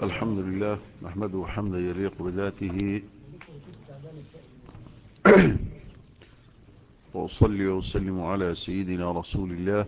الحمد لله نحمده حمدا يليق بذاته وأصلي وأسلم على سيدنا رسول الله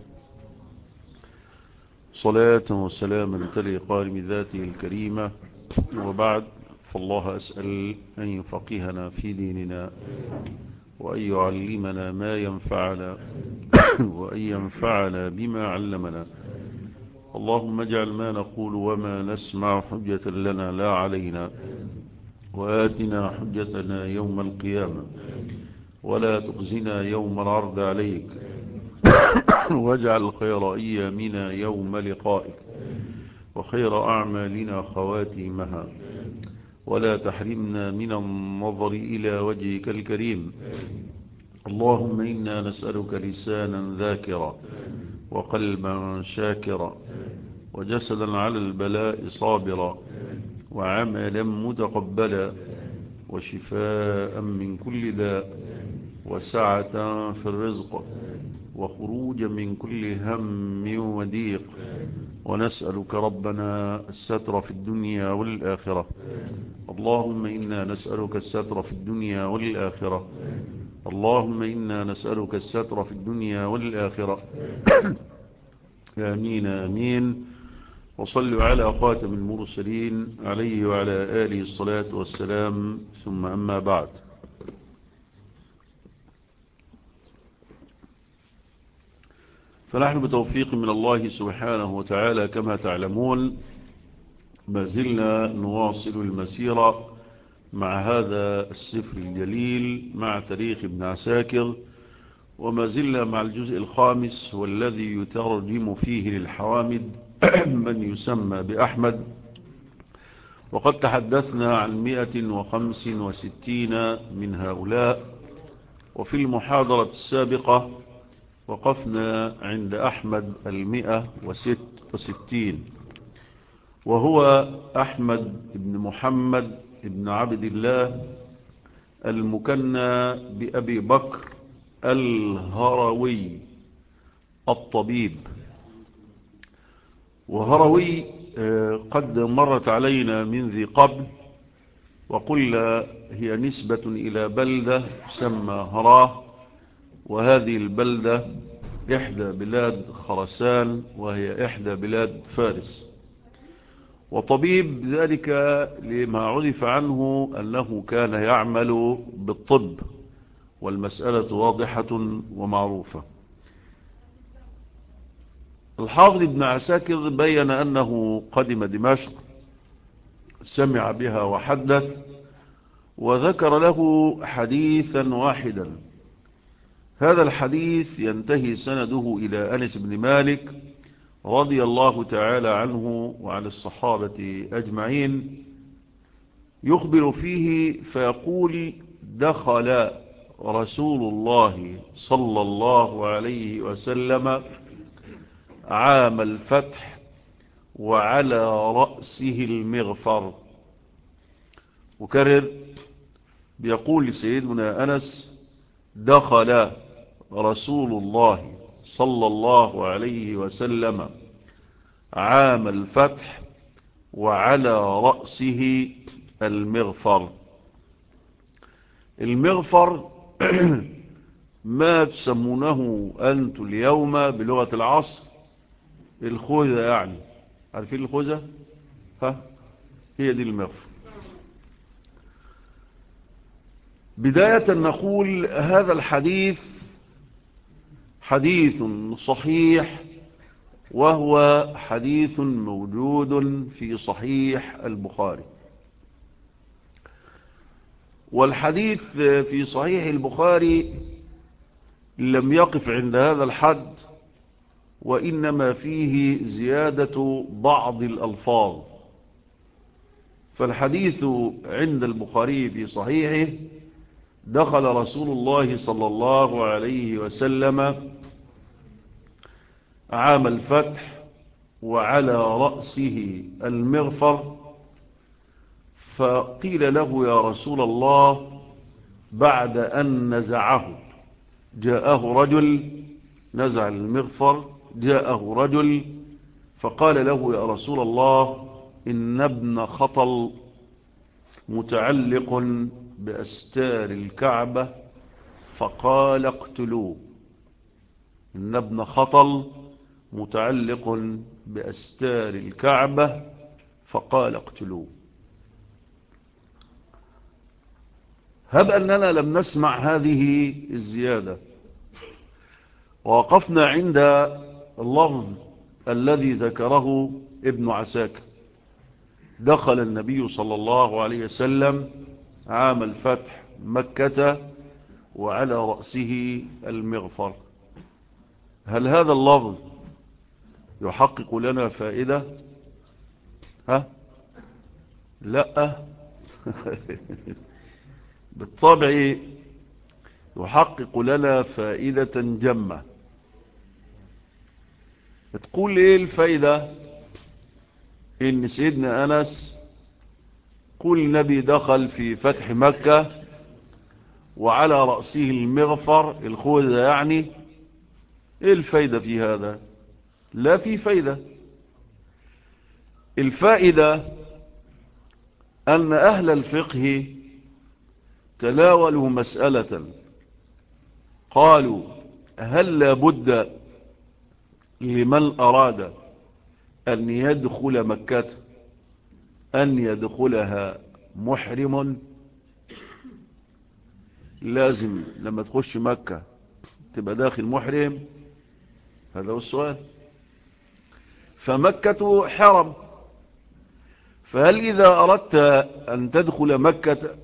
صلاة وسلاما تليقان بذاته الكريمة. وبعد، فالله أسأل أن يفقهنا في ديننا وأن يعلمنا ما ينفعنا وأن ينفعنا بما علمنا. اللهم اجعل ما نقول وما نسمع حجة لنا لا علينا، وآتنا حجتنا يوم القيامة ولا تخزنا يوم العرض عليك، واجعل خير أيامنا يوم لقائك وخير أعمالنا خواتيمها، ولا تحرمنا من النظر إلى وجهك الكريم. اللهم إنا نسألك لسانا ذاكرا وقلبا شاكرا وجسدا على البلاء صابرا وعملا متقبلا وشفاء من كل داء وسعة في الرزق وخروجا من كل هم وضيق. ونسألك ربنا الستر في الدنيا والآخرة. اللهم إنا نسألك الستر في الدنيا والآخرة. اللهم إنا نسألك الستر في الدنيا والآخرة. آمين آمين. وصلوا على خاتم المرسلين عليه وعلى آله الصلاة والسلام، ثم أما بعد. فنحن بتوفيق من الله سبحانه وتعالى كما تعلمون ما زلنا نواصل المسيرة مع هذا السفر الجليل مع تاريخ ابن عساكر، وما زلنا مع الجزء الخامس والذي يترجم فيه للحوامد من يسمى بأحمد. وقد تحدثنا عن 165 من هؤلاء، وفي المحاضرة السابقة وقفنا عند أحمد 166، وهو أحمد بن محمد بن عبد الله المكنى بأبي بكر الهروي الطبيب. وهروي قد مرت علينا من ذي قبل، وقلنا هي نسبة إلى بلدة تسمى هراه، وهذه البلدة إحدى بلاد خراسان وهي إحدى بلاد فارس. وطبيب ذلك لما عرف عنه أنه كان يعمل بالطب، والمسألة واضحة ومعروفة. الحافظ ابن عساكر بين أنه قدم دمشق، سمع بها وحدث، وذكر له حديثا واحدا. هذا الحديث ينتهي سنده إلى أنس بن مالك رضي الله تعالى عنه وعن الصحابة أجمعين، يخبر فيه فيقول: دخل رسول الله صلى الله عليه وسلم عام الفتح وعلى رأسه المغفر. وكرر بيقول لسيدنا أنس: دخل رسول الله صلى الله عليه وسلم عام الفتح وعلى رأسه المغفر. المغفر ما تسمونه أنتم اليوم بلغة العصر الخوذة، يعني عارفين الخوذة؟ هي دي المغفر. بداية نقول هذا الحديث حديث صحيح، وهو حديث موجود في صحيح البخاري. والحديث في صحيح البخاري لم يقف عند هذا الحد، وإنما فيه زيادة بعض الألفاظ. فالحديث عند البخاري في صحيحه: دخل رسول الله صلى الله عليه وسلم عام الفتح وعلى رأسه المغفر. فقيل له: يا رسول الله، بعد أن نزعه جاءه رجل، نزع المغفر، جاءه رجل فقال له: يا رسول الله، إن ابن خطل متعلق بأستار الكعبة فقال اقتلوه. إن ابن خطل متعلق بأستار الكعبة فقال اقتلوه. هب أننا لم نسمع هذه الزيادة، ووقفنا عند اللفظ الذي ذكره ابن عساكر: دخل النبي صلى الله عليه وسلم عام الفتح مكة وعلى رأسه المغفر. هل هذا اللفظ يحقق لنا فائدة؟ لا. بالطبع يحقق لنا فائدة جمة. تقول ايه الفائدة؟ ان سيدنا أنس قل النبي دخل في فتح مكة وعلى رأسه المغفر، الخوذة يعني. ايه الفائدة في هذا؟ لا في فائدة. الفائدة أن أهل الفقه تناولوا مسألة، قالوا: هل لابد لمن أراد أن يدخل مكة أن يدخلها محرم؟ لازم لما تخش مكة تبقى داخل محرم؟ هذا هو السؤال. فمكة حرم، فهل إذا أردت أن تدخل مكة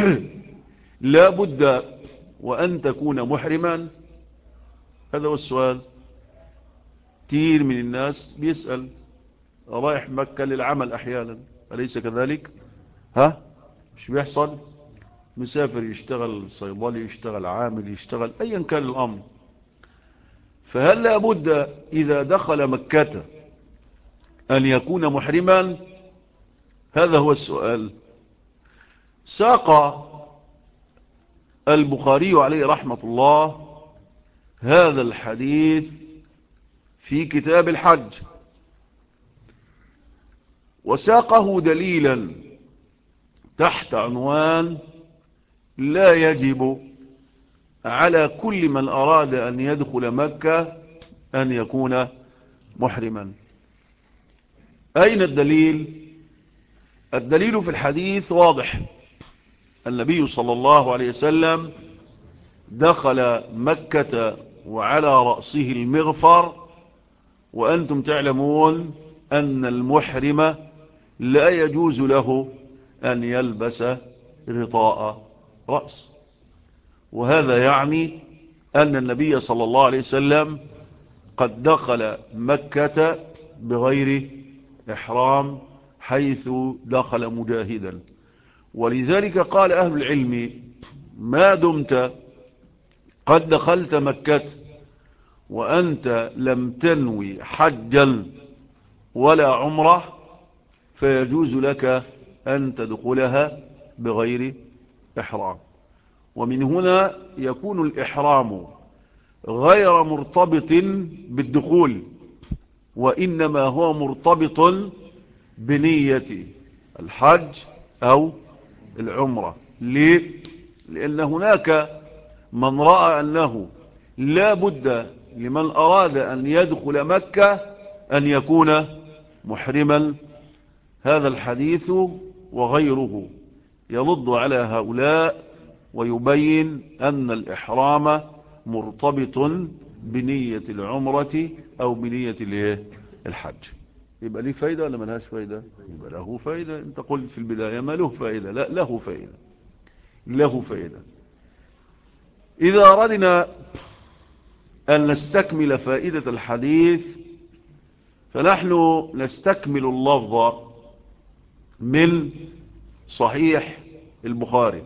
لابد وأن تكون محرما؟ هذا هو السؤال. كثير من الناس بيسأل، رايح مكة للعمل أحيانا، أليس كذلك؟ مش بيحصل؟ مسافر يشتغل صيدلي، يشتغل عامل، يشتغل أيا كان الأمر. فهل لابد إذا دخل مكة أن يكون محرما؟ هذا هو السؤال. ساق البخاري عليه رحمة الله هذا الحديث في كتاب الحج، وساقه دليلا تحت عنوان: لا يجب على كل من أراد أن يدخل مكة أن يكون محرما. أين الدليل؟ الدليل في الحديث واضح. النبي صلى الله عليه وسلم دخل مكة وعلى رأسه المغفر، وأنتم تعلمون أن المحرم لا يجوز له أن يلبس غطاء رأس. وهذا يعني أن النبي صلى الله عليه وسلم قد دخل مكة بغير إحرام، حيث دخل مجاهدا. ولذلك قال أهل العلم: ما دمت قد دخلت مكة وأنت لم تنوي حجا ولا عمره، فيجوز لك أن تدخلها بغير إحرام. ومن هنا يكون الإحرام غير مرتبط بالدخول، وإنما هو مرتبط بنية الحج أو العمرة. ليه؟ لأن هناك من رأى أنه لا بد لمن أراد أن يدخل مكة أن يكون محرما. هذا الحديث وغيره يرد على هؤلاء ويبين أن الإحرام مرتبط بنية العمرة أو بنية الحج. يبقى ليه فايدة ولا ملهاش فايدة؟ يبقى له فايدة. انت قلت في البداية ما له فايدة. لا، له فايدة، له فايدة. إذا أردنا أن نستكمل فائدة الحديث فنحن نستكمل اللفظ من صحيح البخاري.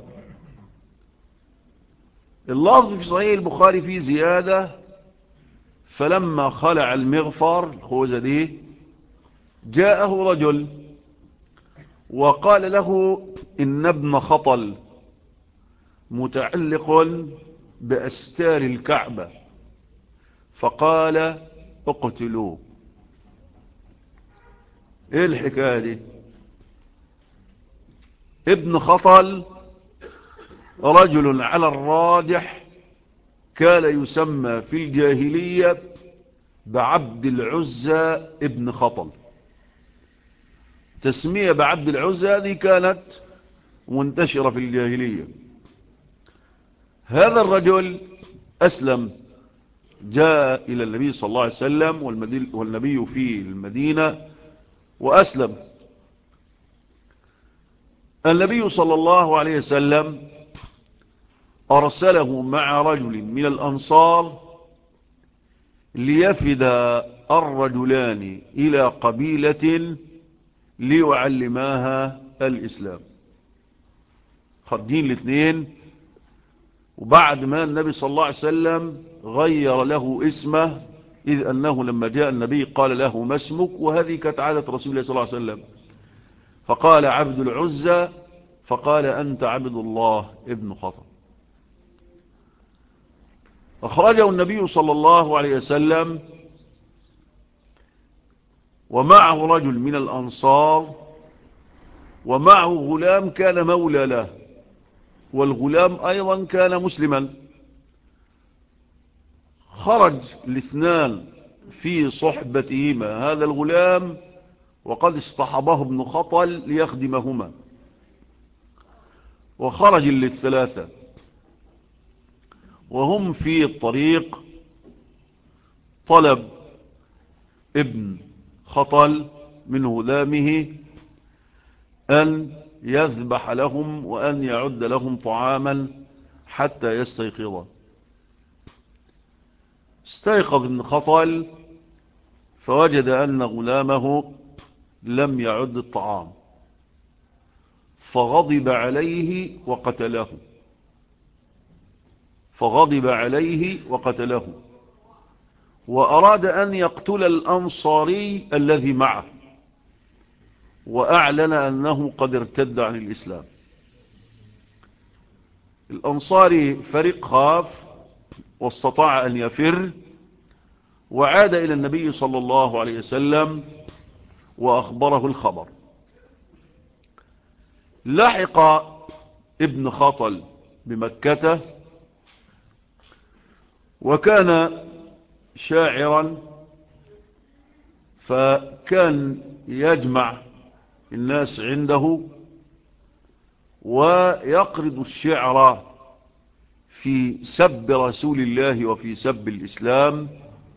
اللفظ في صحيح البخاري فيه زيادة: فلما خلع المغفر، الخوذة دي، جاءه رجل وقال له: إن ابن خطل متعلق بأستار الكعبة فقال اقتلوه. ايه الحكاية دي؟ ابن خطل رجل على الراجح كان يسمى في الجاهلية بعبد العزى ابن خطل. تسمية بعبد العزى هذه كانت منتشرة في الجاهلية. هذا الرجل أسلم، جاء إلى النبي صلى الله عليه وسلم والنبي في المدينة وأسلم. النبي صلى الله عليه وسلم أرسله مع رجل من الأنصار ليفد الرجلان إلى قبيلة ليعلماها الإسلام. خرجين الاثنين، وبعد ما النبي صلى الله عليه وسلم غير له اسمه، إذ أنه لما جاء النبي قال له ما اسمك، وهذه كانت عادة رسول الله صلى الله عليه وسلم، فقال عبد العزى، فقال أنت عبد الله ابن خطل. أخرجه النبي صلى الله عليه وسلم ومعه رجل من الأنصار ومعه غلام كان مولى له، والغلام أيضا كان مسلما. خرج الاثنان في صحبتهما هذا الغلام وقد اصطحبه ابن خطل ليخدمهما، وخرج للثلاثة وهم في الطريق. طلب ابن خطل من غلامه أن يذبح لهم وأن يعد لهم طعاما حتى يستيقظا. استيقظ ابن خطل فوجد أن غلامه لم يعد الطعام، فغضب عليه وقتله. وأراد أن يقتل الأنصاري الذي معه، وأعلن أنه قد ارتد عن الإسلام. الأنصاري فريق خاف واستطاع أن يفر، وعاد إلى النبي صلى الله عليه وسلم وأخبره الخبر. لحق ابن خطل بمكة، وكان شاعرا، فكان يجمع الناس عنده ويقرض الشعر في سب رسول الله وفي سب الإسلام،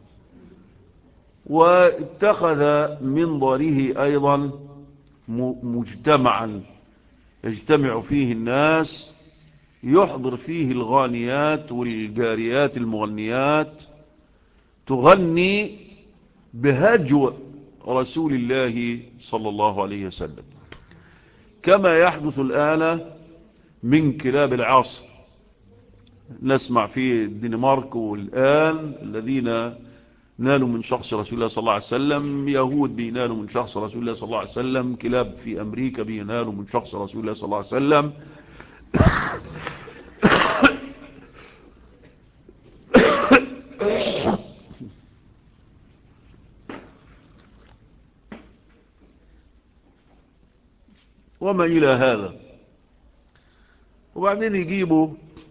واتخذ من ضره أيضا مجتمعا يجتمع فيه الناس، يحضر فيه الغانيات والجاريات المغنيات تغني بهجو رسول الله صلى الله عليه وسلم، كما يحدث الآن من كلاب العصر. نسمع في الدنمارك والآن الذين نالوا من شخص رسول الله صلى الله عليه وسلم، يهود بينالوا من شخص رسول الله صلى الله عليه وسلم، كلاب في أمريكا بينالوا من شخص رسول الله صلى الله عليه وسلم. وما إلى هذا. وبعدين يجيبوا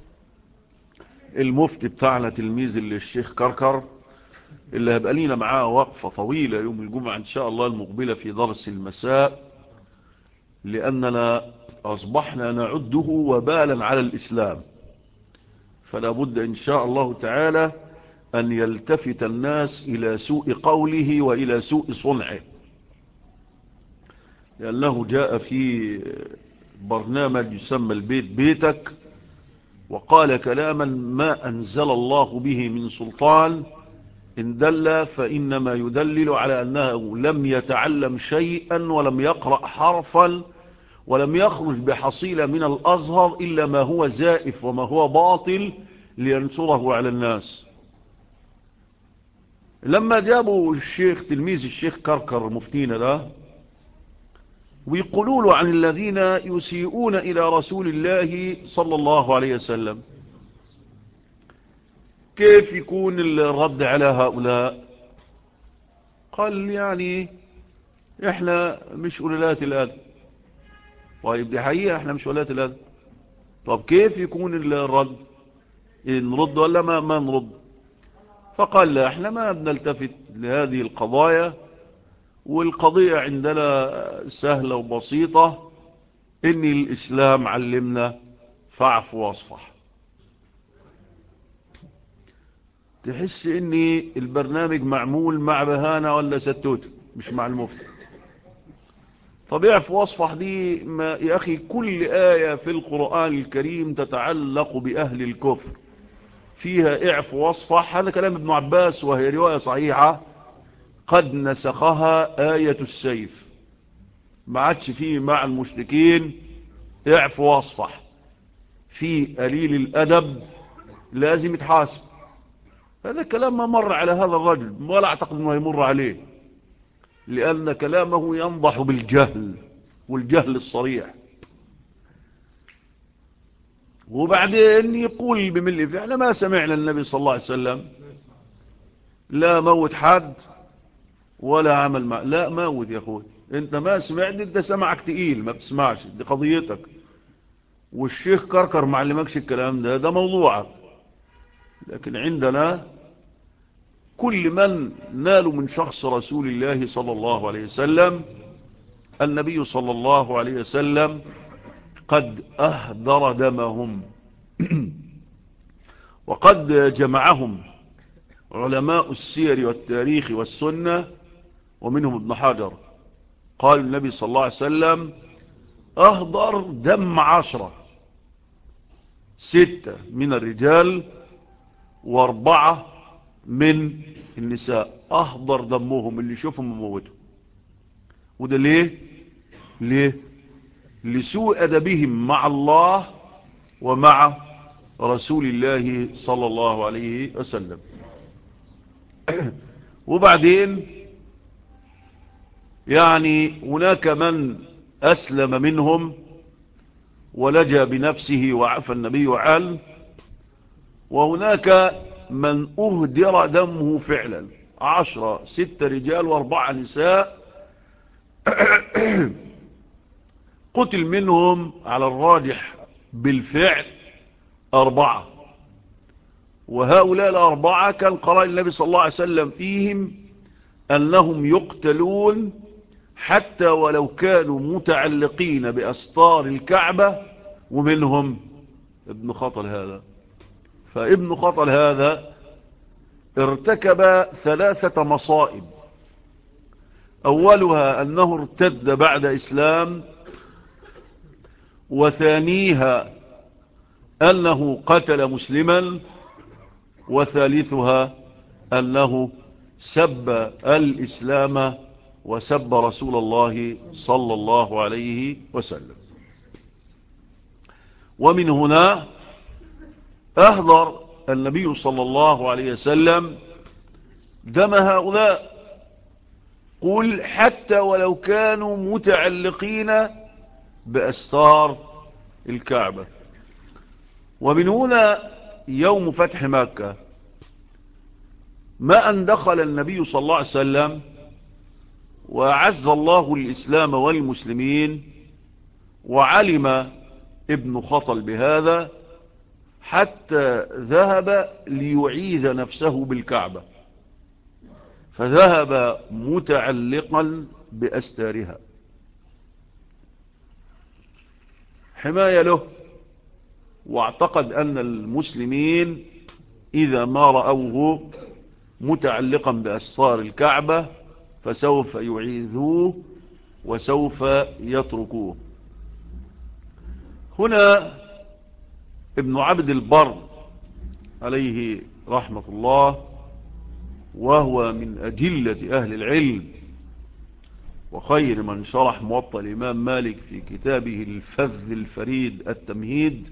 المفتي بتاعنا تلميذ الشيخ كركر، اللي هبقى لينا معاه وقفة طويلة يوم الجمعة إن شاء الله المقبلة في درس المساء، لأننا أصبحنا نعده وبالا على الإسلام، فلا بد إن شاء الله تعالى أن يلتفت الناس إلى سوء قوله وإلى سوء صنعه، لأنه جاء في برنامج يسمى البيت بيتك وقال كلاما ما أنزل الله به من سلطان، إن دل فإنما يدلل على أنه لم يتعلم شيئا ولم يقرأ حرفا ولم يخرج بحصيلة من الأزهر إلا ما هو زائف وما هو باطل لينشره على الناس. لما جابوا الشيخ تلميذ الشيخ كركر مفتينا ده ويقولوا له عن الذين يسيئون إلى رسول الله صلى الله عليه وسلم، كيف يكون الرد على هؤلاء؟ قال يعني احنا مش قلالات الآن، طيب دي حقيقة احنا مش ولاة الأدب. طب كيف يكون الرد؟ نرد ولا ما نرد؟ فقال لا، احنا ما بنلتفت لهذه القضايا، والقضية عندنا سهلة وبسيطة، ان الإسلام علمنا فاعف واصفح. تحس ان البرنامج معمول مع بهانة ولا ستوت، مش مع المفتي. طب اعف واصفح دي ما يا أخي كل آية في القرآن الكريم تتعلق بأهل الكفر فيها اعف واصفح. هذا كلام ابن عباس وهي رواية صحيحة، قد نسخها آية السيف. ما عادش فيه مع المشركين اعف واصفح، في قليل الأدب لازم يتحاسب. هذا كلام ما مر على هذا الرجل ولا أعتقد أنه يمر عليه، لأن كلامه ينضح بالجهل والجهل الصريح. وبعدين يقول بملء فعلا ما سمعنا النبي صلى الله عليه وسلم لا موت حد ولا عمل مع لا موت. يا أخوي انت ما سمعت، انت سمعك تقيل ما بتسمعش، دي قضيتك. والشيخ كركر معلمكش الكلام ده موضوعك. لكن عندنا كل من نالوا من شخص رسول الله صلى الله عليه وسلم، النبي صلى الله عليه وسلم قد أهدر دمهم وقد جمعهم علماء السير والتاريخ والسنة ومنهم ابن حجر. قال النبي صلى الله عليه وسلم أهدر دم 10، 6 من الرجال و4 من النساء، أهدر دمهم اللي يشوفهم مموتهم. وده ليه لسوء أدبهم مع الله ومع رسول الله صلى الله عليه وسلم. وبعدين يعني هناك من أسلم منهم ولجأ بنفسه وعفى النبي عنه، وهناك من أهدر دمه فعلا 10، 6 رجال و4 نساء قتل منهم على الراجح بالفعل 4. وهؤلاء 4 كان قرار النبي صلى الله عليه وسلم فيهم أنهم يقتلون حتى ولو كانوا متعلقين بأستار الكعبة. ومنهم ابن خطل هذا. فابن خطل هذا ارتكب 3 مصائب. أولها أنه ارتد بعد إسلام، وثانيها أنه قتل مسلما، وثالثها أنه سب الإسلام وسب رسول الله صلى الله عليه وسلم. ومن هنا أهدر النبي صلى الله عليه وسلم دم هؤلاء، قل حتى ولو كانوا متعلقين بأستار الكعبة. ومن هنا يوم فتح مكة ما أن دخل النبي صلى الله عليه وسلم وأعز الله الإسلام والمسلمين، وعلم ابن خطل بهذا حتى ذهب ليعيذ نفسه بالكعبة، فذهب متعلقا بأستارها حماية له، واعتقد أن المسلمين إذا ما رأوه متعلقا بأستار الكعبة فسوف يعيذوه وسوف يتركوه. هنا ابن عبد البر عليه رحمة الله، وهو من أجلة أهل العلم وخير من شرح موطأ الإمام مالك في كتابه الفذ الفريد التمهيد،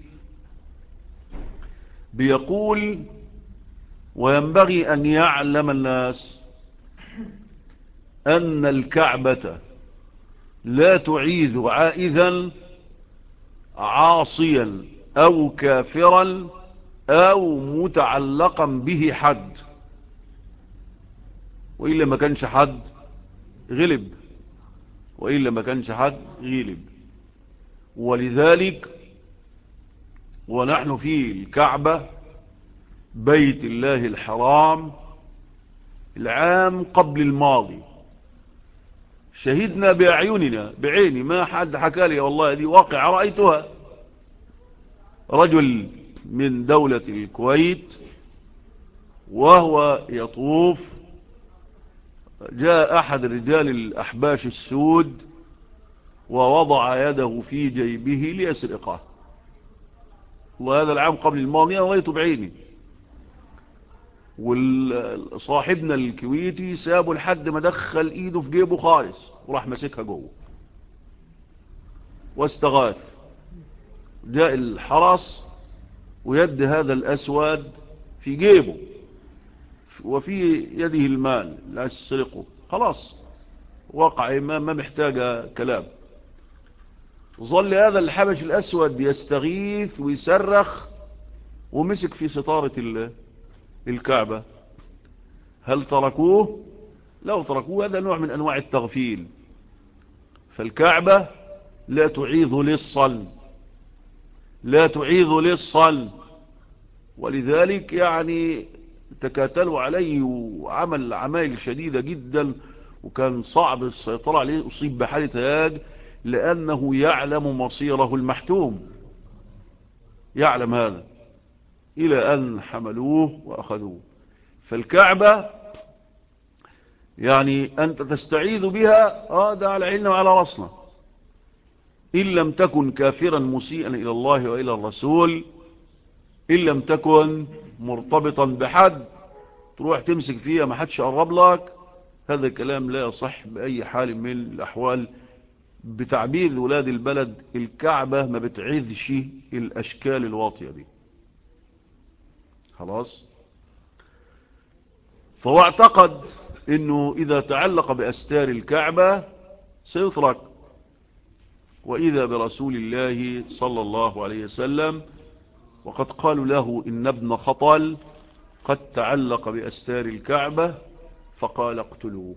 بيقول وينبغي أن يعلم الناس أن الكعبة لا تعيذ عائذا عاصيا أو كافرا أو متعلقا به حد، وإلا ما كانش حد غلب، وإلا ما كانش حد غلب. ولذلك ونحن في الكعبة بيت الله الحرام العام قبل الماضي شهدنا بأعيننا بعيني، ما حد حكى لي والله، دي واقع رأيتها. رجل من دولة الكويت وهو يطوف جاء أحد رجال الأحباش السود ووضع يده في جيبه ليسرقه. وهذا العام قبل الماضي أنا رأيته بعيني. وصاحبنا الكويتي سابه لحد ما دخل ايده في جيبه خالص وراح ماسكها جوه واستغاث. جاء الحرس ويد هذا الأسود في جيبه وفي يده المال لا يسرقه، خلاص وقع ما محتاج كلام. ظل هذا الحبش الأسود يستغيث ويصرخ ومسك في ستارة الكعبة. هل تركوه؟ لو تركوه هذا نوع من أنواع التغفيل. فالكعبة لا تعيذ للصل، لا تعيذ للصل، ولذلك يعني تكاتلوا عليه وعمل عمايل شديدة جدا، وكان صعب السيطرة عليه، أصيب بحالة هياج لأنه يعلم مصيره المحتوم، يعلم هذا، إلى أن حملوه وأخذوه. فالكعبة يعني أنت تستعيذ بها ده على عيننا وعلى رأسنا، إن لم تكن كافرا مسيئا إلى الله وإلى الرسول، إن لم تكن مرتبطا بحد تروح تمسك فيها ما حدش قرب لك، هذا الكلام لا يصح بأي حال من الأحوال. بتعبير ولاد البلد، الكعبة ما بتعيذش الأشكال الواطية دي، خلاص. فهو اعتقد انه اذا تعلق باستار الكعبة سيترك، واذا برسول الله صلى الله عليه وسلم وقد قالوا له ان ابن خطل قد تعلق باستار الكعبة فقال اقتلوه.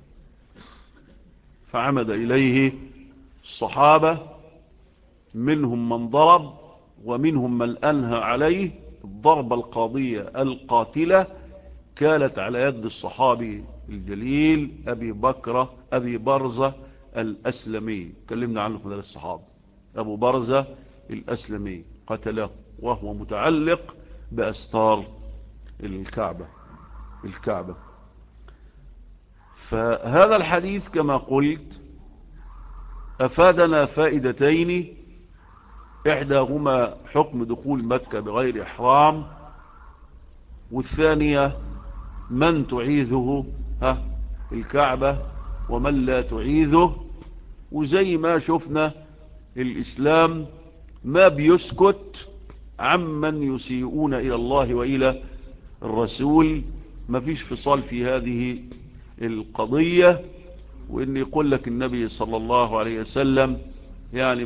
فعمد اليه الصحابة، منهم من ضرب ومنهم من انهى عليه الضربة القاضية القاتلة، كانت على يد الصحابي الجليل أبي برزة الأسلمي، كلمنا عنه في هذا الصحابي أبو برزة الأسلمي، قتله وهو متعلق بأستار الكعبة. فهذا الحديث كما قلت أفادنا فائدتين، إحداهما حكم دخول مكة بغير إحرام، والثانية من تعيذه الكعبة ومن لا تعيذه. وزي ما شفنا الإسلام ما بيسكت عمن يسيئون إلى الله وإلى الرسول، ما فيش فصال في هذه القضية. وإن يقول لك النبي صلى الله عليه وسلم يعني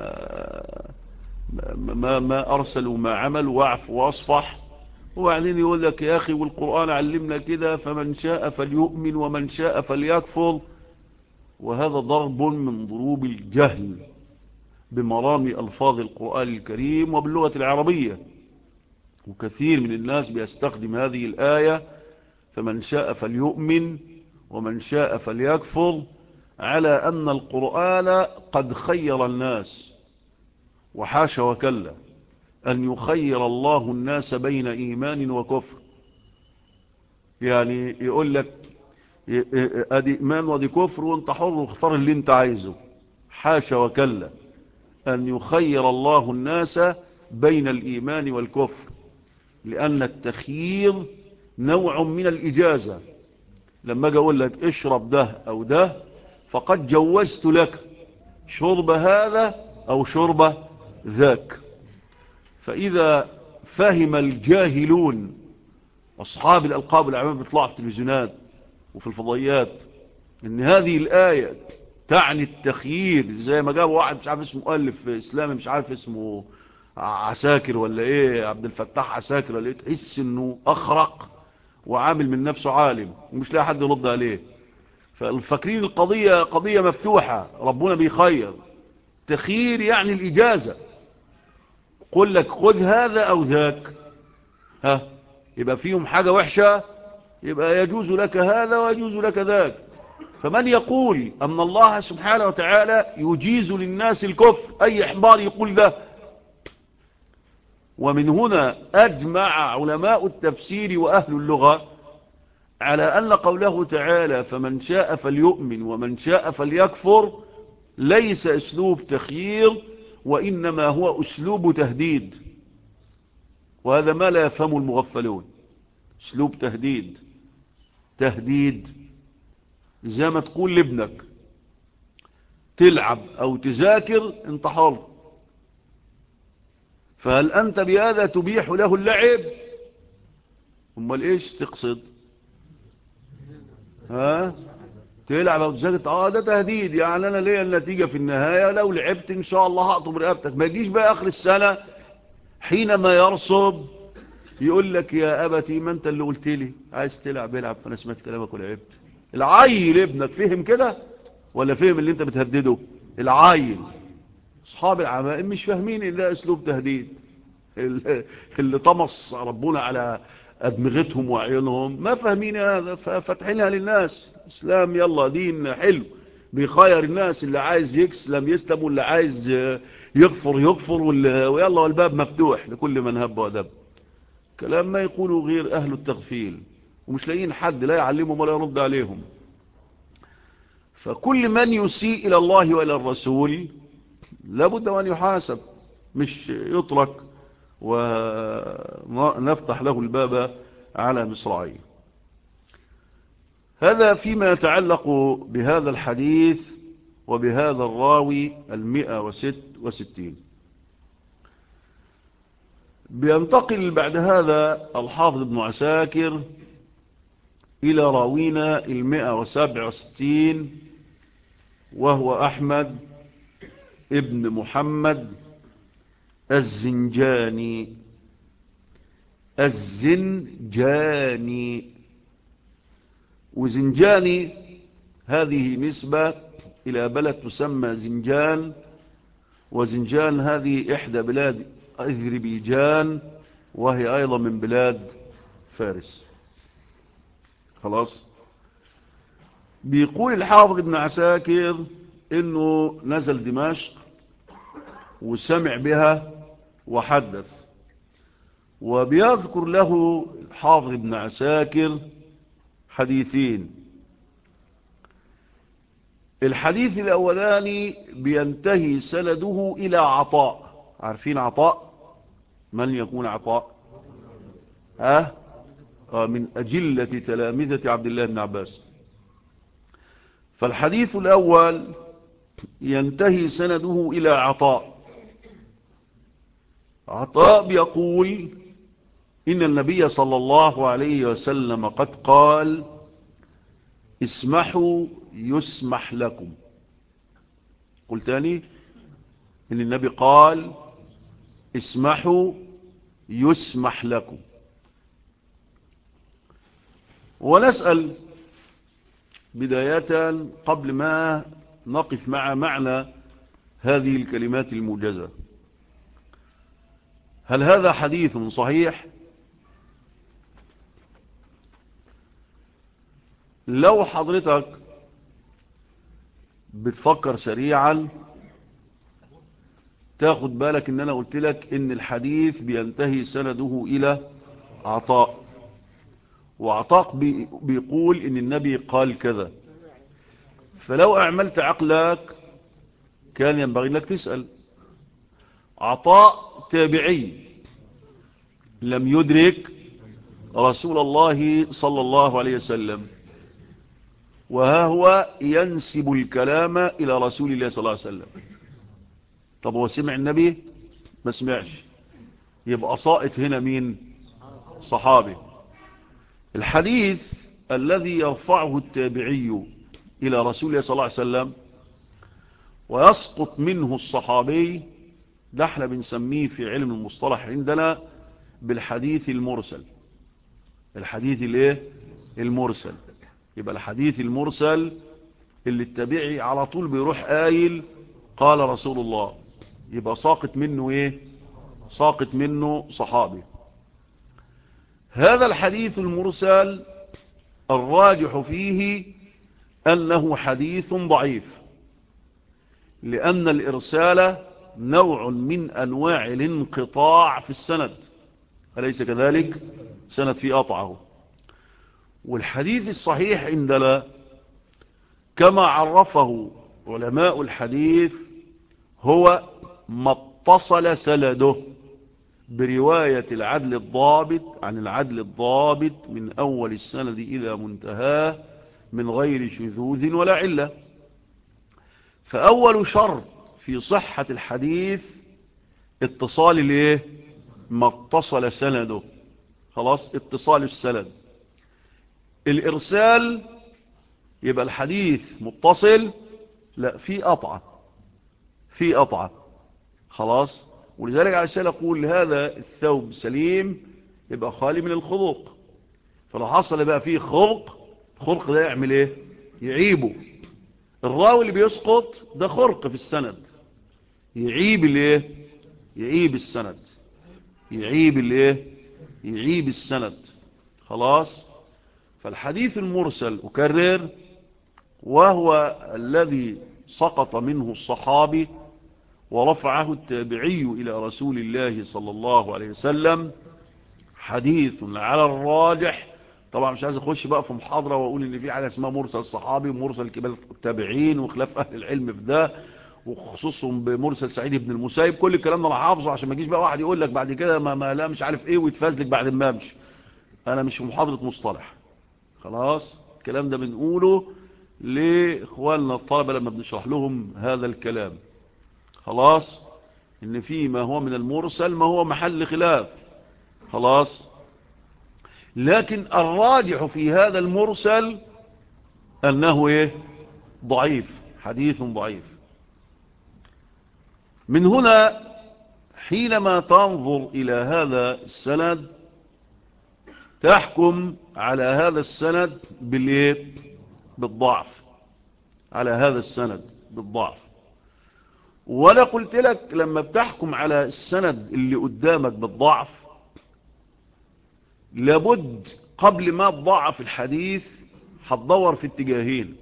ما أرسلوا ما عملوا واعف واصفح، وبعدين يقول لك يا أخي والقرآن علمنا كده فمن شاء فليؤمن ومن شاء فليكفر. وهذا ضرب من ضروب الجهل بمرام ألفاظ القرآن الكريم وباللغة العربية. وكثير من الناس بيستخدم هذه الآية فمن شاء فليؤمن ومن شاء فليكفر على أن القرآن قد خير الناس، وحاشا وكلا أن يخير الله الناس بين إيمان وكفر. يعني يقول لك ادي إيمان ودي كفر وانت حر واختار اللي انت عايزه، حاشا وكلا أن يخير الله الناس بين الإيمان والكفر، لأن التخيير نوع من الإجازة. لما اجي اقول لك اشرب ده أو ده فقد جوزت لك شرب هذا أو شرب ذاك. فإذا فهم الجاهلون أصحاب الألقاب والأعمال بيطلعوا في التلفزيونات وفي الفضائيات إن هذه الآية تعني التخيير، زي ما جاب واحد مش عارف اسمه مؤلف إسلامي مش عارف اسمه عساكر ولا إيه، عبد الفتاح عساكر ولا إيه، تحس إنه أخرق وعامل من نفسه عالم ومش لاقي حد يرد عليه. فالفاكرين القضية قضية مفتوحة، ربنا بيخير التخيير يعني الإجازة، قل لك خذ هذا أو ذاك، ها يبقى فيهم حاجة وحشة، يبقى يجوز لك هذا ويجوز لك ذاك. فمن يقول أن الله سبحانه وتعالى يجيز للناس الكفر، أي إحبار يقول ده. ومن هنا أجمع علماء التفسير وأهل اللغة على أن قوله تعالى فمن شاء فليؤمن ومن شاء فليكفر ليس أسلوب تخيير، وإنما هو أسلوب تهديد. وهذا ما لا يفهم المغفلون. أسلوب تهديد، تهديد زي ما تقول لابنك تلعب أو تذاكر انت حر، فهل أنت بهذا تبيح له اللعب؟ امال ايش تقصد؟ ها تلعب او تذاكر، ده تهديد، يعني انا ليا النتيجة في النهاية، لو لعبت ان شاء الله هقطب رقبتك. ما يجيش بقى اخر السنة حينما يرصب يقول لك يا ابتي ما انت اللي قلت لي عايز تلعب العب، فانا سمعت كلامك ولعبت. العيل ابنك فهم كده ولا فهم اللي انت بتهدده؟ العيل. اصحاب العمائم مش فاهمين ان ده اسلوب تهديد. اللي طمس ربنا على ادمغتهم وعيونهم ما فاهمين هذا، ففتحينها للناس. اسلام يلا دين حلو بيخير الناس، اللي عايز يسلم يسلم، واللي عايز يغفر يغفر، ويلا والباب مفتوح لكل من هب ودب. كلام ما يقوله غير اهل التغفيل، ومش لاقيين حد لا يعلمهم ولا يرد عليهم. فكل من يسيء الى الله والى الرسول لابد وان يحاسب، مش يترك ونفتح له الباب على مصراعيه. هذا فيما يتعلق بهذا الحديث وبهذا الراوي 166. بينتقل بعد هذا الحافظ ابن عساكر إلى راوينا 167، وهو أحمد ابن محمد الزنجاني. الزنجاني، وزنجاني هذه نسبة إلى بلد تسمى زنجان، وزنجان هذه إحدى بلاد أذربيجان، وهي أيضا من بلاد فارس. خلاص. بيقول الحافظ ابن عساكر إنه نزل دمشق وسمع بها وحدث. وبيذكر له الحافظ ابن عساكر حديثين. الحديث الأولاني بينتهي سنده إلى عطاء. عارفين عطاء؟ من يكون عطاء؟ من أجلة تلامذة عبد الله بن عباس. فالحديث الأول ينتهي سنده إلى عطاء. عطاء بيقول إن النبي صلى الله عليه وسلم قد قال اسمحوا يسمح لكم. قل تاني إن النبي قال اسمحوا يسمح لكم. ونسأل بداية قبل ما نقف مع معنى هذه الكلمات الموجزة، هل هذا حديث صحيح؟ لو حضرتك بتفكر سريعا تاخد بالك ان انا قلت لك ان الحديث بينتهي سنده الى عطاء، وعطاء بيقول ان النبي قال كذا. فلو اعملت عقلك كان ينبغي لك تسأل. عطاء تابعي لم يدرك رسول الله صلى الله عليه وسلم، وها هو ينسب الكلام إلى رسول الله صلى الله عليه وسلم. طب هو سمع النبي؟ ما سمعش. يبقى ساقط هنا مين؟ صحابي. الحديث الذي يرفعه التابعي إلى رسول الله صلى الله عليه وسلم ويسقط منه الصحابي، ده احنا بنسميه في علم المصطلح عندنا بالحديث المرسل. الحديث الايه؟ المرسل. يبقى الحديث المرسل اللي التابعي على طول بيروح قايل قال رسول الله، يبقى ساقط منه ايه؟ ساقط منه صحابي. هذا الحديث المرسل الراجح فيه أنه حديث ضعيف، لأن الإرسال نوع من أنواع الانقطاع في السند، أليس كذلك؟ سند في قطعه. والحديث الصحيح عندنا كما عرفه علماء الحديث هو ما اتصل سنده برواية العدل الضابط عن العدل الضابط من أول السند إلى منتهاه من غير شذوذ ولا علة. فأول شرط في صحة الحديث اتصال الايه؟ ما اتصل سنده، خلاص، اتصال السند. الإرسال يبقى الحديث متصل، لا، في قطعة، في قطعة، خلاص. ولذلك عشان أقول هذا الثوب سليم يبقى خالي من الخروق. فلو حصل بقى فيه خرق، الخرق ده يعمل ايه؟ يعيبه. الراوي اللي بيسقط ده خرق في السند، يعيب الايه؟ يعيب السند، يعيب الايه؟ يعيب السند، خلاص. فالحديث المرسل أكرر وهو الذي سقط منه الصحابي ورفعه التابعي إلى رسول الله صلى الله عليه وسلم، حديث على الراجح. طبعا مش عايز اخش بقى في محاضرة واقول ان في حاجة اسمها مرسل صحابي ومرسل كبار التابعين وخلاف اهل العلم في ده، وخصوصهم بمرسل سعيد بن المسيب. كل الكلام ده انا حافظه عشان ما يجيش بقى واحد يقول لك بعد كده ما لا مش عارف ايه ويتفازلك بعد ما امشي. انا مش في محاضرة مصطلح، خلاص. الكلام ده بنقوله لاخواننا الطلبة لما بنشرح لهم هذا الكلام، خلاص، ان في ما هو من المرسل ما هو محل خلاف، خلاص. لكن الراجح في هذا المرسل أنه إيه؟ ضعيف، حديث ضعيف. من هنا حينما تنظر إلى هذا السند تحكم على هذا السند بالإيه؟ بالضعف، على هذا السند بالضعف. ولا قلت لك لما بتحكم على السند اللي قدامك بالضعف لابد قبل ما تضعف الحديث هتدور في اتجاهين.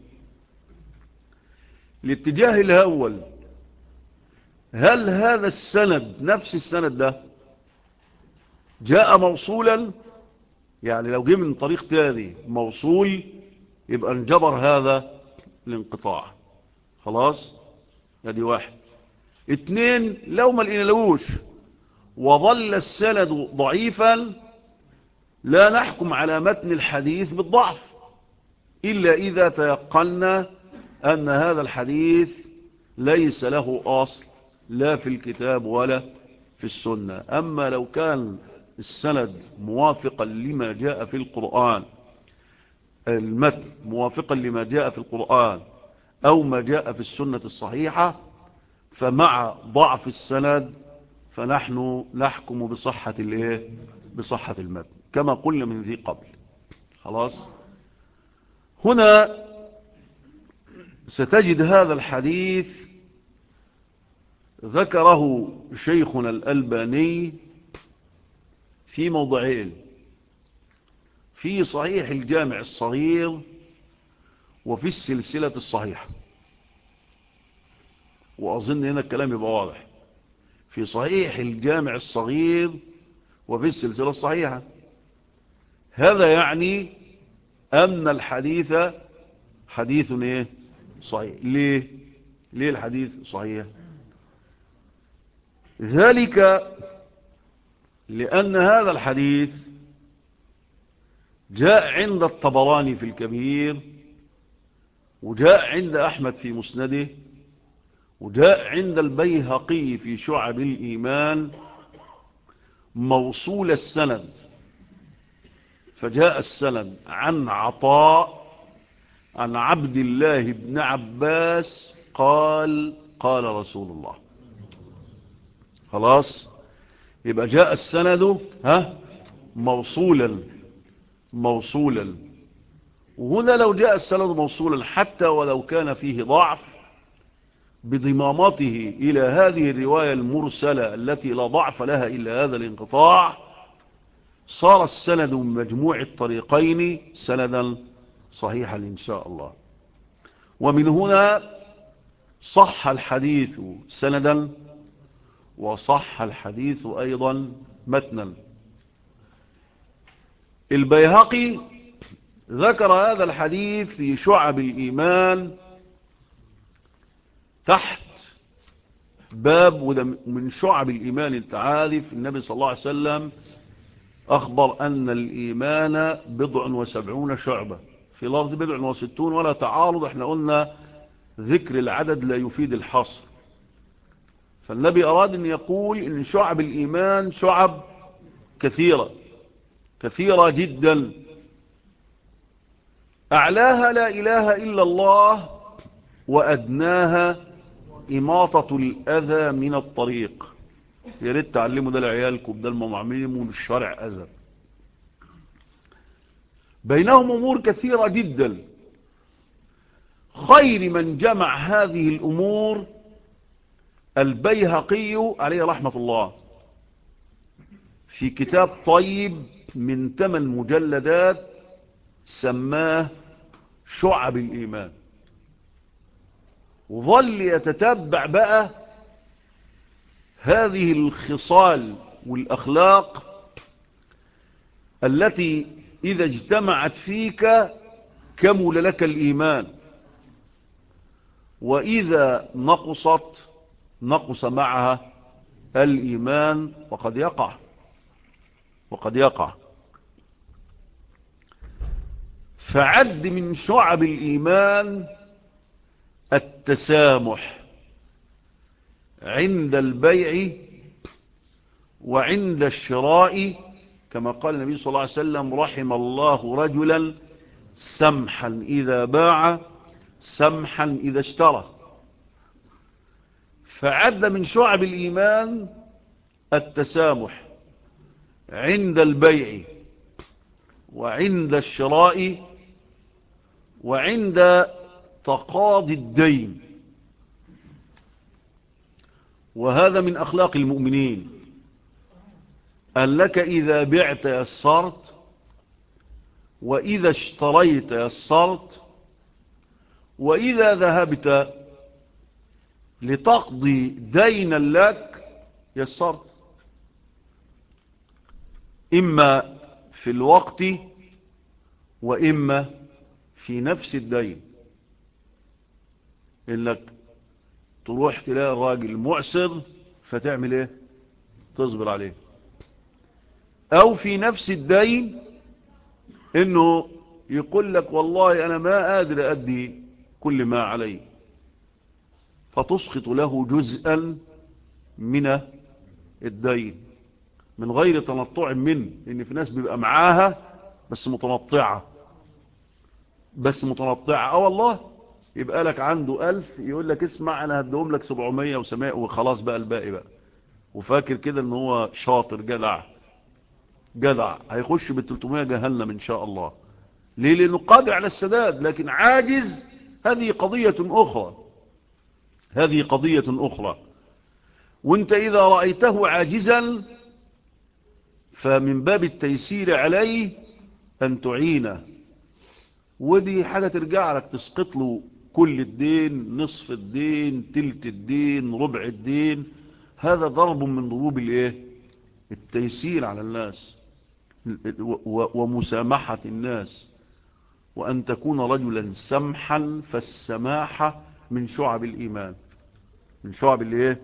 الاتجاه الأول، هل هذا السند نفس السند ده جاء موصولا؟ يعني لو جه من طريق تاني موصول يبقى انجبر هذا الانقطاع، خلاص. ادي واحد. اتنين، لو ما لقينالوش وظل السند ضعيفا لا نحكم على متن الحديث بالضعف إلا إذا تيقنا أن هذا الحديث ليس له أصل لا في الكتاب ولا في السنة. أما لو كان السند موافقا لما جاء في القرآن، المتن موافقا لما جاء في القرآن أو ما جاء في السنة الصحيحة، فمع ضعف السند فنحن نحكم بصحة الايه؟ بصحة المتن كما قلنا من ذي قبل، خلاص. هنا ستجد هذا الحديث ذكره شيخنا الألباني في موضعين: في صحيح الجامع الصغير وفي السلسلة الصحيحة. وأظن هنا الكلام يبقى واضح، في صحيح الجامع الصغير وفي السلسلة الصحيحة. هذا يعني أن الحديث حديث ايه؟ صحيح. ليه الحديث صحيح؟ ذلك لأن هذا الحديث جاء عند الطبراني في الكبير، وجاء عند أحمد في مسنده، وجاء عند البيهقي في شعب الإيمان موصول السند. فجاء السند عن عطاء عن عبد الله بن عباس قال قال رسول الله، خلاص. يبقى جاء السند موصولا. وهنا لو جاء السند موصولا حتى ولو كان فيه ضعف بضمامته إلى هذه الرواية المرسلة التي لا ضعف لها إلا هذا الانقطاع، صار السند من مجموع الطريقين سندا صحيحا إن شاء الله. ومن هنا صح الحديث سندا، وصح الحديث أيضا متنا. البيهقي ذكر هذا الحديث في شعب الإيمان تحت باب، وده من شعب الإيمان. انت عارف النبي صلى الله عليه وسلم أخبر أن الإيمان 70 شعبة، في لفظ 60 ولا تعارض. احنا قلنا ذكر العدد لا يفيد الحصر، فالنبي أراد أن يقول أن شعب الإيمان شعب كثيرة كثيرة جدا، أعلاها لا إله إلا الله، وأدناها إماطة الأذى من الطريق. يا ريت تعلموا ده لعيالكم، ده المعاملين الشرع أذى. بينهم أمور كثيرة جدا. خير من جمع هذه الأمور البيهقي عليه رحمة الله في كتاب طيب من 8 مجلدات سماه شعب الإيمان، وظل يتتبع بقى هذه الخصال والأخلاق التي إذا اجتمعت فيك كمل لك الإيمان، وإذا نقصت نقص معها الإيمان، وقد يقع. فعد من شعب الإيمان التسامح عند البيع وعند الشراء، كما قال النبي صلى الله عليه وسلم: رحم الله رجلا سمحا إذا باع سمحا إذا اشترى. فعد من شعب الإيمان التسامح عند البيع وعند الشراء وعند تقاضي الدين. وهذا من أخلاق المؤمنين، أن لك إذا بعت يسرت، وإذا اشتريت يسرت، وإذا ذهبت لتقضي دينا لك يسرت، إما في الوقت وإما في نفس الدين. إنك تروح تلاقي الراجل معسر فتعمل إيه؟ تصبر عليه. أو في نفس الدين إنه يقول لك: والله أنا ما قادر أدي كل ما علي، فتسقط له جزءا من الدين من غير تنطع منه. إن في ناس بيبقى معاها بس متنطعة والله يبقى لك عنده 1000، يقول لك: اسمع أنا هديهم لك 700 وخلاص بقى الباقي بقى، وفاكر كده إن هو شاطر جدع هيخش بال300 جهنم إن شاء الله. ليه؟ لأنه قادر على السداد لكن عاجز. هذه قضية أخرى. وانت إذا رأيته عاجزا فمن باب التيسير عليه أن تعينه، ودي حاجة ترجع لك، تسقط له كل الدين، نصف الدين، تلت الدين، ربع الدين. هذا ضرب من ضروب التيسير على الناس ومسامحة الناس، وأن تكون رجلا سمحا. فالسماحة من شعب الإيمان، من شعب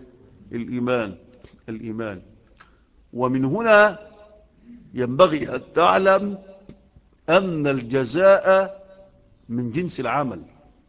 الإيمان. ومن هنا ينبغي أن تعلم أن الجزاء من جنس العمل.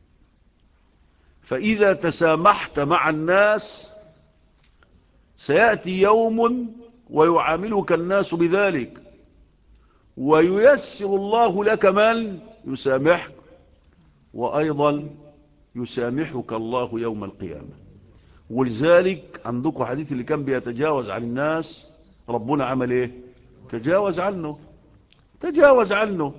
فإذا تسامحت مع الناس سيأتي يوم ويعاملك الناس بذلك، وييسر الله لك من يسامحك، وأيضا يسامحك الله يوم القيامة. ولذلك عندكم حديث اللي كان بيتجاوز عن الناس، ربنا عمل ايه؟ تجاوز عنه.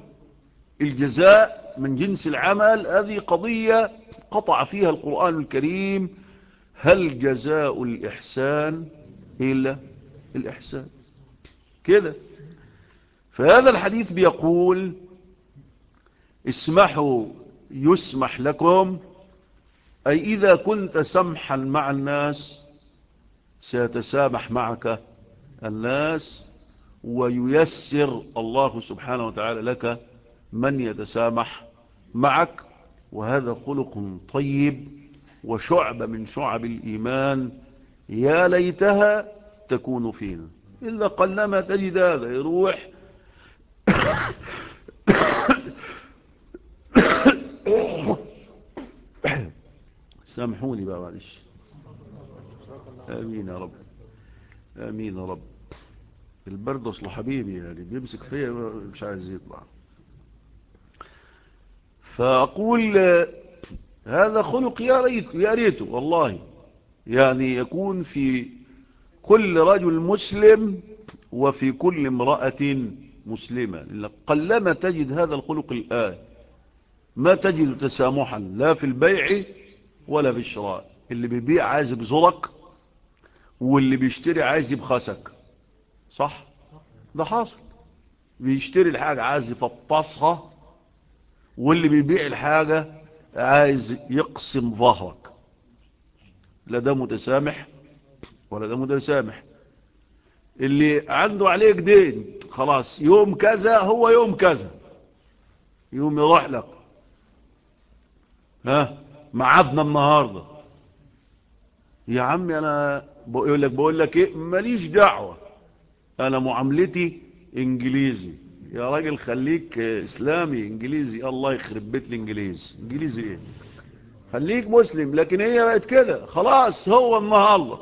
الجزاء من جنس العمل، هذه قضية قطع فيها القرآن الكريم هل جزاء الإحسان إلا الإحسان كده. فهذا الحديث بيقول اسمحوا يسمح لكم، أي إذا كنت سمحا مع الناس سيتسامح معك الناس، وييسر الله سبحانه وتعالى لك من يتسامح معك. وهذا خلق طيب وشعب من شعب الإيمان يا ليتها تكون فينا. إلا قلما تجد هذا يروح سامحوني بقى معلش. آمين يا رب، آمين يا رب. البرد أصله حبيبي يعني بيمسك فيا مش عايز يطلع. فأقول هذا خلق يا ريته والله يعني يكون في كل رجل مسلم وفي كل امرأة مسلمة. لأن قلما تجد هذا الخلق الآن، ما تجد تسامحا لا في البيع ولا في الشراء. اللي بيبيع عايز يبزرك، واللي بيشتري عايز يبخسك. صح؟ ده حاصل. بيشتري الحاجة عايز يفطسها، واللي بيبيع الحاجة عايز يقسم ظهرك. لا ده متسامح ولا ده متسامح. اللي عنده عليك دين خلاص يوم كذا هو يوم كذا، يوم يروح لك معادنا النهاردة يا عمي. انا بقول لك ايه، ماليش دعوة، انا معاملتي انجليزي. يا راجل خليك اسلامي انجليزي، الله يخرب بيت الانجليز. انجليزي ايه، خليك مسلم. لكن هي بقت كده خلاص، هو النهاردة.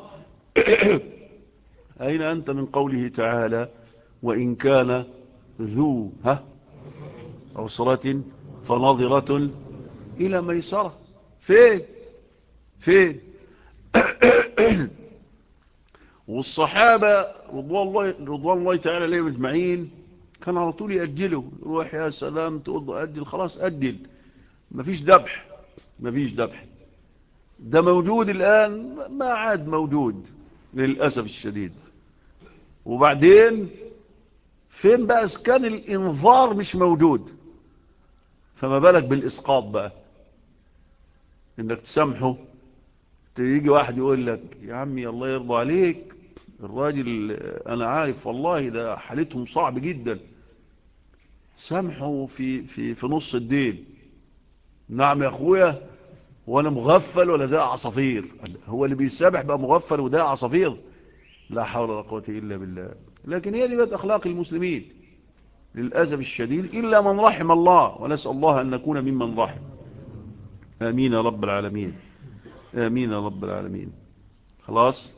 اين انت من قوله تعالى وان كان ذو عسرة فنظرة الى ميسرة؟ فين والصحابة رضوان الله تعالى عليهم اجمعين كان على طول يأجلوا. روح يا سلام تقول له أجل، خلاص أجل، مفيش ذبح. ده موجود الآن ما عاد موجود للأسف الشديد. وبعدين فين بقى كان الإنظار مش موجود، فما بالك بالإسقاط بقى إنك تسامحه. تيجي واحد يقول لك يا عمي الله يرضى عليك، الراجل أنا عارف والله ده حالتهم صعب جدا، سامحه في نص الدين. نعم يا أخويا، وانا مغفل ولا ده عصافير؟ هو اللي بيسامح بقى مغفل وده عصافير؟ لا حول ولا قوة إلا بالله. لكن هي دي بقت أخلاق المسلمين للأسف الشديد، إلا من رحم الله، ونسأل الله أن نكون ممن رحم. آمين يا رب العالمين، آمين يا رب العالمين. خلاص.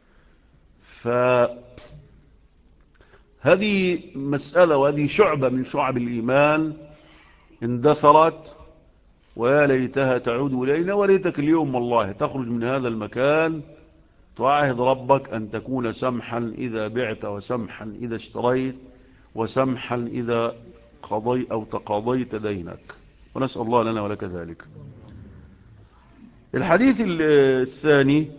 فهذه مسألة وهذه شعبة من شعب الإيمان اندثرت، ويا ليتها تعود إلينا. وليتك اليوم والله تخرج من هذا المكان تعاهد ربك أن تكون سمحا إذا بعت، وسمحا إذا اشتريت، وسمحا إذا قضيت أو تقاضيت دينك، ونسأل الله لنا ولك ذلك. الحديث الثاني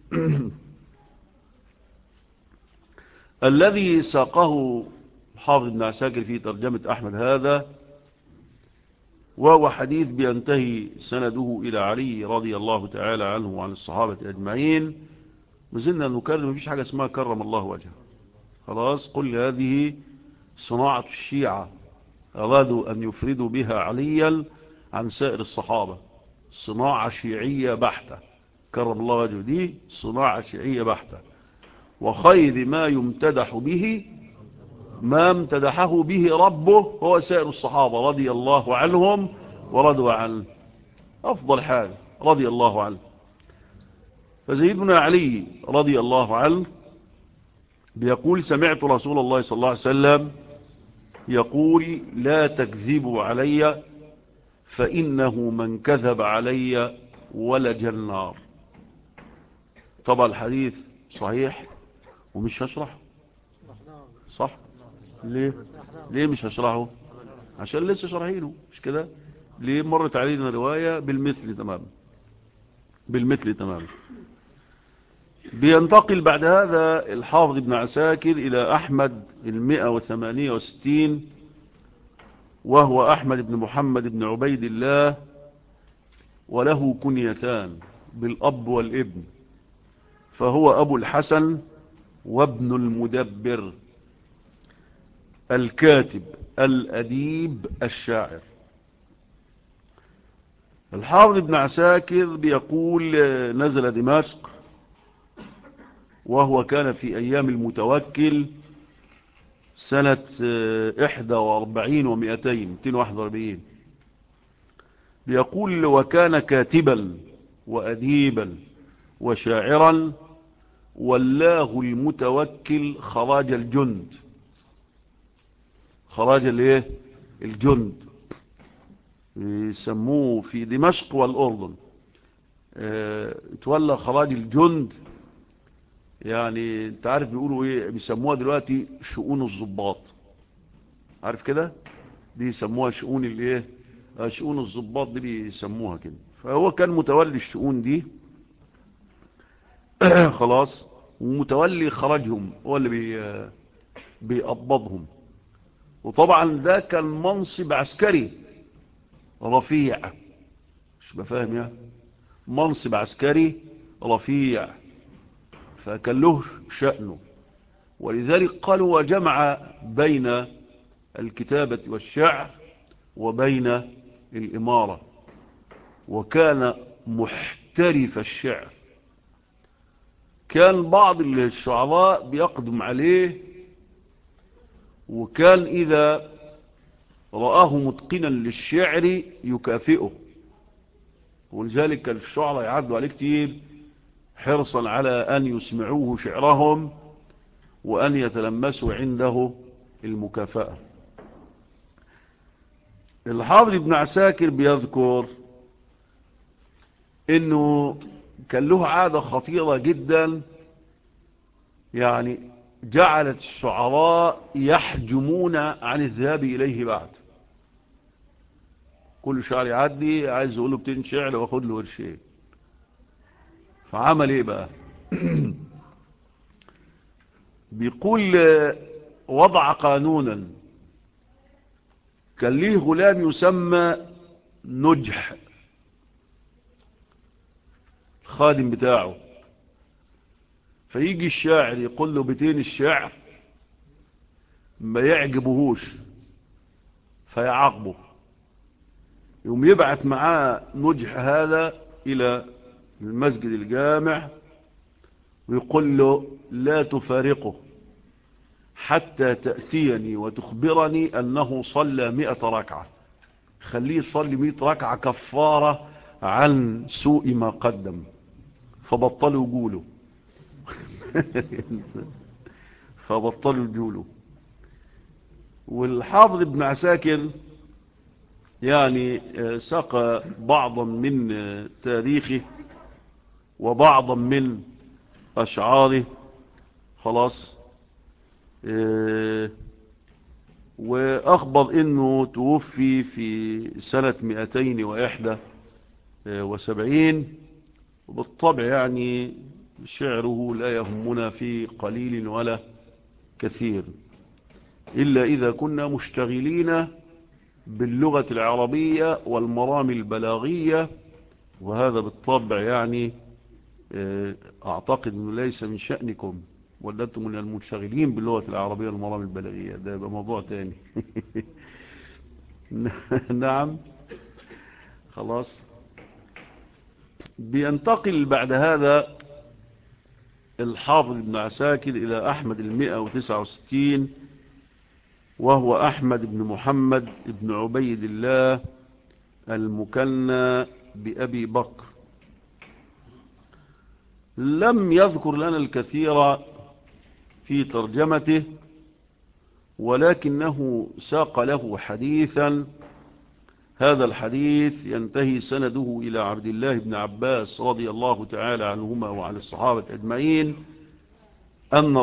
الذي ساقه حافظ بن عساكر في ترجمة أحمد هذا، وهو حديث بينتهي سنده إلى علي رضي الله تعالى عنه وعن الصحابة أجمعين. وزلنا نكرر مفيش حاجة اسمها كرم الله وجهه. خلاص، قل هذه صناعة الشيعة، أرادوا أن يفردوا بها عليا عن سائر الصحابة. صناعة شيعية بحتة، كرم الله وجهه دي صناعة شيعية بحتة. وخير ما يمتدح به ما امتدحه به ربه هو سائر الصحابة رضي الله عنهم ورضوا عنه. أفضل حاجة رضي الله عنه. فسيدنا علي رضي الله عنه بيقول سمعت رسول الله صلى الله عليه وسلم يقول لا تكذبوا علي فإنه من كذب علي ولج النار. طبعا الحديث صحيح ومش هشرحه، صح؟ ليه مش هشرحه؟ عشان لسه شرحينه مش كده؟ ليه مرت علينا رواية بالمثل تماما، بالمثل تماما. بينتقل بعد هذا الحافظ ابن عساكر إلى أحمد 168، وهو أحمد بن محمد بن عبيد الله، وله كنيتان بالأب والابن، فهو أبو الحسن وابن المدبر، الكاتب الأديب الشاعر. الحافظ ابن عساكر بيقول نزل دمشق، وهو كان في أيام المتوكل سنة 41 و200 241. بيقول وكان كاتبا وأديبا وشاعرا، ولاه المتوكل خراج الجند. خراج الايه؟ الجند، يسموه في دمشق والأردن تولى خراج الجند. يعني انت عارف بيقولوا ايه، بيسموها دلوقتي شؤون الضباط، عارف كده؟ دي يسموها شؤون الايه، شؤون الضباط دي بيسموها كده. فهو كان متولي الشؤون دي خلاص، ومتولي خرجهم، هو اللي بيقبضهم. وطبعا ده كان منصب عسكري رفيع، مش بفهم يعني، منصب عسكري رفيع، فكان له شأنه. ولذلك قالوا وجمع بين الكتابة والشعر وبين الإمارة، وكان محترف الشعر. كان بعض الشعراء بيقدم عليه، وكان إذا رآه متقنا للشعر يكافئه. ولذلك الشعراء يعدوا عليه كتير حرصا على أن يسمعوه شعرهم وأن يتلمسوا عنده المكافأة. الحافظ ابن عساكر بيذكر انه كان له عادة خطيرة جدا، يعني جعلت الشعراء يحجمون عن الذهاب اليه بعد. كل شعر يعدي عايز يقول له 200 شعر واخد له قرشين. فعمل ايه بقى؟ بيقول وضع قانونا. كان ليه غلام يسمى نجح، الخادم بتاعه. فيجي الشاعر يقول له 200 الشعر، ما يعجبهوش فيعاقبه. يوم يبعث معاه نجح هذا إلى المسجد الجامع ويقول له لا تفارقه حتى تأتيني وتخبرني أنه صلى 100 ركعة. خليه يصلي 100 ركعة كفارة عن سوء ما قدم. فبطلوا يقولوا فبطلوا يقولوا. والحافظ ابن عساكر يعني ساق بعضا من تاريخه وبعضا من أشعاره خلاص، وأخبر أنه توفي في سنة 271. وبالطبع يعني شعره لا يهمنا في قليل ولا كثير، إلا إذا كنا مشتغلين باللغة العربية والمرامي البلاغية، وهذا بالطبع يعني أعتقد أنه ليس من شأنكم، ولا أنتم من المنشغلين باللغة العربية والمرامي البلاغية، ده يبقى موضوع تاني. نعم. خلاص. بينتقل بعد هذا الحافظ ابن عساكر إلى أحمد 169، وهو أحمد بن محمد بن عبيد الله المكنى بأبي بكر. لم يذكر لنا الكثير في ترجمته، ولكنه ساق له حديثا. هذا الحديث ينتهي سنده إلى عبد الله بن عباس رضي الله تعالى عنهما وعن الصحابة أجمعين أن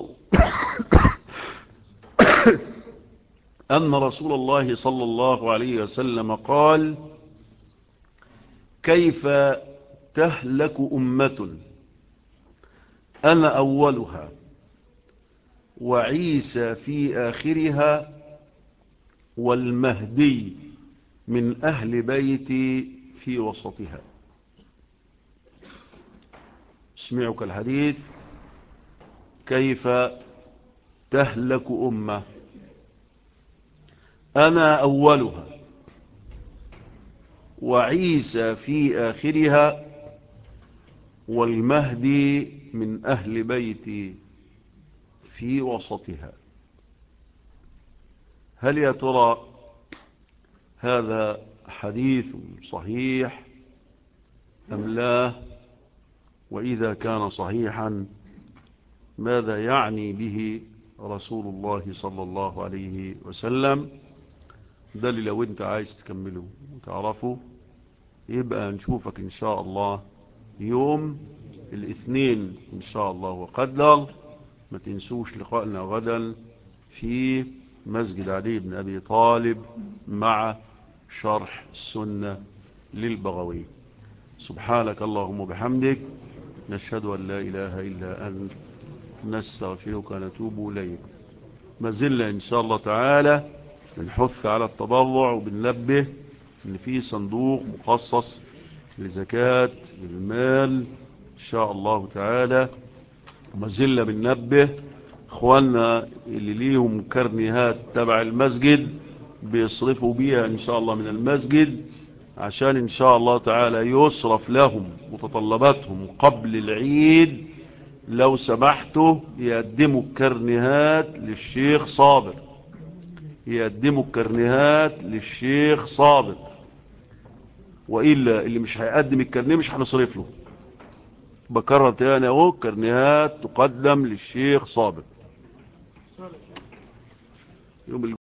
رسول الله صلى الله عليه وسلم قال: كيف تهلك أمة أنا أولها وعيسى في آخرها والمهدي من أهل بيتي في وسطها. اسمعك الحديث: كيف تهلك أمة؟ أنا أولها وعيسى في آخرها والمهدي من أهل بيتي في وسطها. هل يا ترى هذا حديث صحيح أم لا؟ وإذا كان صحيحا ماذا يعني به رسول الله صلى الله عليه وسلم؟ ده اللي لو انت عايز تكمله وتعرفه يبقى نشوفك إن شاء الله يوم الاثنين إن شاء الله وقدر. ما تنسوش لقائنا غدا في مسجد علي بن أبي طالب مع شرح السنة للبغوي. سبحانك اللهم وبحمدك، نشهد أن لا إله إلا أنت، نستغفرك ونتوب إليك. ما زلنا إن شاء الله تعالى بنحث على التبرع وبننبه إن في صندوق مخصص لزكاة المال إن شاء الله تعالى. وما زلنا بننبه إخواننا اللي ليهم كرنيهات تبع المسجد بيصرفوا بيها إن شاء الله من المسجد، عشان إن شاء الله تعالى يصرف لهم متطلباتهم قبل العيد. لو سمحتوا يقدموا الكرنيهات للشيخ صابر، يقدموا الكرنيهات للشيخ صابر، وإلا اللي مش هيقدم الكرنيه مش هنصرف له. بكرر تاني اهو، كرنيهات تقدم للشيخ صابر يوم